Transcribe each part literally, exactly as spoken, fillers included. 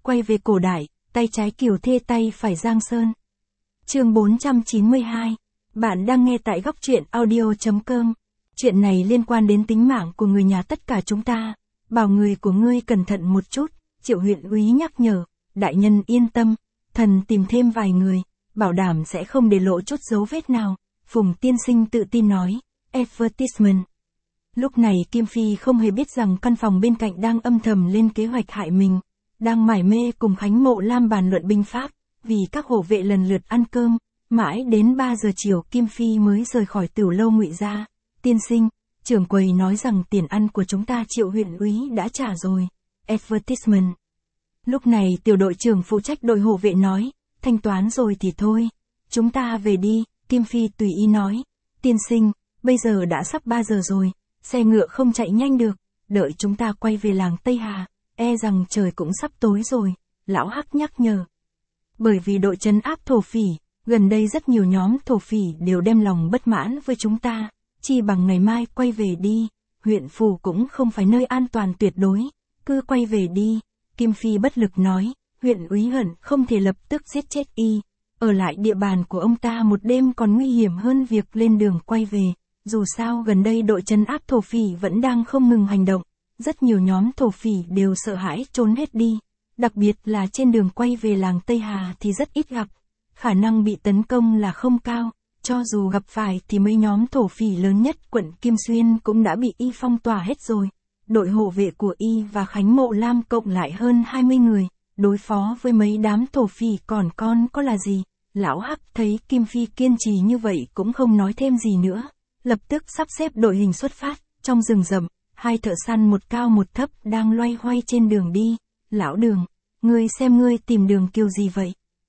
quay về cổ đại, tay trái Kiều Thê tay phải Giang Sơn. Chương bốn trăm chín mươi hai. Bạn đang nghe tại góc truyện audio chấm com. Chuyện này liên quan đến tính mạng của người nhà tất cả chúng ta. Bảo người của ngươi cẩn thận một chút, Triệu huyện úy nhắc nhở. Đại nhân yên tâm, thần tìm thêm vài người, bảo đảm sẽ không để lộ chút dấu vết nào. Phùng tiên sinh tự tin nói. Advertisement. Lúc này Kim Phi không hề biết rằng căn phòng bên cạnh đang âm thầm lên kế hoạch hại mình. Đang mải mê cùng Khánh Mộ Lam bàn luận binh pháp, vì các hộ vệ lần lượt ăn cơm. Mãi đến ba giờ chiều Kim Phi mới rời khỏi Tửu lâu Ngụy gia. Tiên sinh, trưởng quầy nói rằng tiền ăn của chúng ta Triệu huyện úy đã trả rồi. Advertisement. Lúc này tiểu đội trưởng phụ trách đội hộ vệ nói, thanh toán rồi thì thôi. Chúng ta về đi, Kim Phi tùy ý nói. Tiên sinh, bây giờ đã sắp ba giờ rồi, xe ngựa không chạy nhanh được, đợi chúng ta quay về làng Tây Hà, e rằng trời cũng sắp tối rồi, lão Hắc nhắc nhở. Bởi vì đội trấn áp thổ phỉ, gần đây rất nhiều nhóm thổ phỉ đều đem lòng bất mãn với chúng ta, chi bằng ngày mai quay về đi, huyện phủ cũng không phải nơi an toàn tuyệt đối, cứ quay về đi. Kim Phi bất lực nói, huyện úy hận không thể lập tức giết chết y, ở lại địa bàn của ông ta một đêm còn nguy hiểm hơn việc lên đường quay về. Dù sao gần đây đội trấn áp thổ phỉ vẫn đang không ngừng hành động, rất nhiều nhóm thổ phỉ đều sợ hãi trốn hết đi, đặc biệt là trên đường quay về làng Tây Hà thì rất ít gặp, khả năng bị tấn công là không cao, cho dù gặp phải thì mấy nhóm thổ phỉ lớn nhất quận Kim Xuyên cũng đã bị y phong tỏa hết rồi. Đội hộ vệ của y và Khánh Mộ Lam cộng lại hơn hai mươi người, đối phó với mấy đám thổ phỉ còn con có là gì. Lão Hắc thấy Kim Phi kiên trì như vậy cũng không nói thêm gì nữa. Lập tức sắp xếp đội hình xuất phát, trong rừng rậm, hai thợ săn một cao một thấp đang loay hoay trên đường đi. Lão Đường, ngươi xem ngươi tìm đường kiểu gì vậy?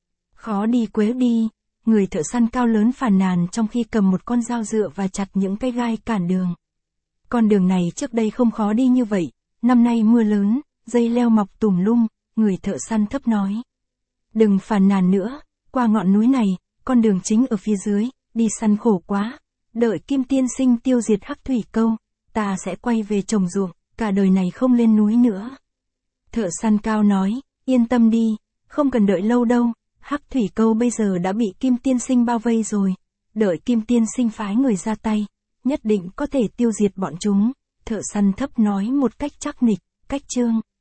Khó đi quế đi, người thợ săn cao lớn phàn nàn trong khi cầm một con dao dựa và chặt những cây gai cản đường. Con đường này trước đây không khó đi như vậy, năm nay mưa lớn, dây leo mọc tùm lum, người thợ săn thấp nói. Đừng phàn nàn nữa, qua ngọn núi này, con đường chính ở phía dưới, đi săn khổ quá. Đợi Kim tiên sinh tiêu diệt Hắc Thủy Câu, ta sẽ quay về trồng ruộng, cả đời này không lên núi nữa. Thợ săn cao nói, yên tâm đi, không cần đợi lâu đâu, Hắc Thủy Câu bây giờ đã bị Kim tiên sinh bao vây rồi, đợi Kim tiên sinh phái người ra tay, nhất định có thể tiêu diệt bọn chúng. Thợ săn thấp nói một cách chắc nịch, cách trương.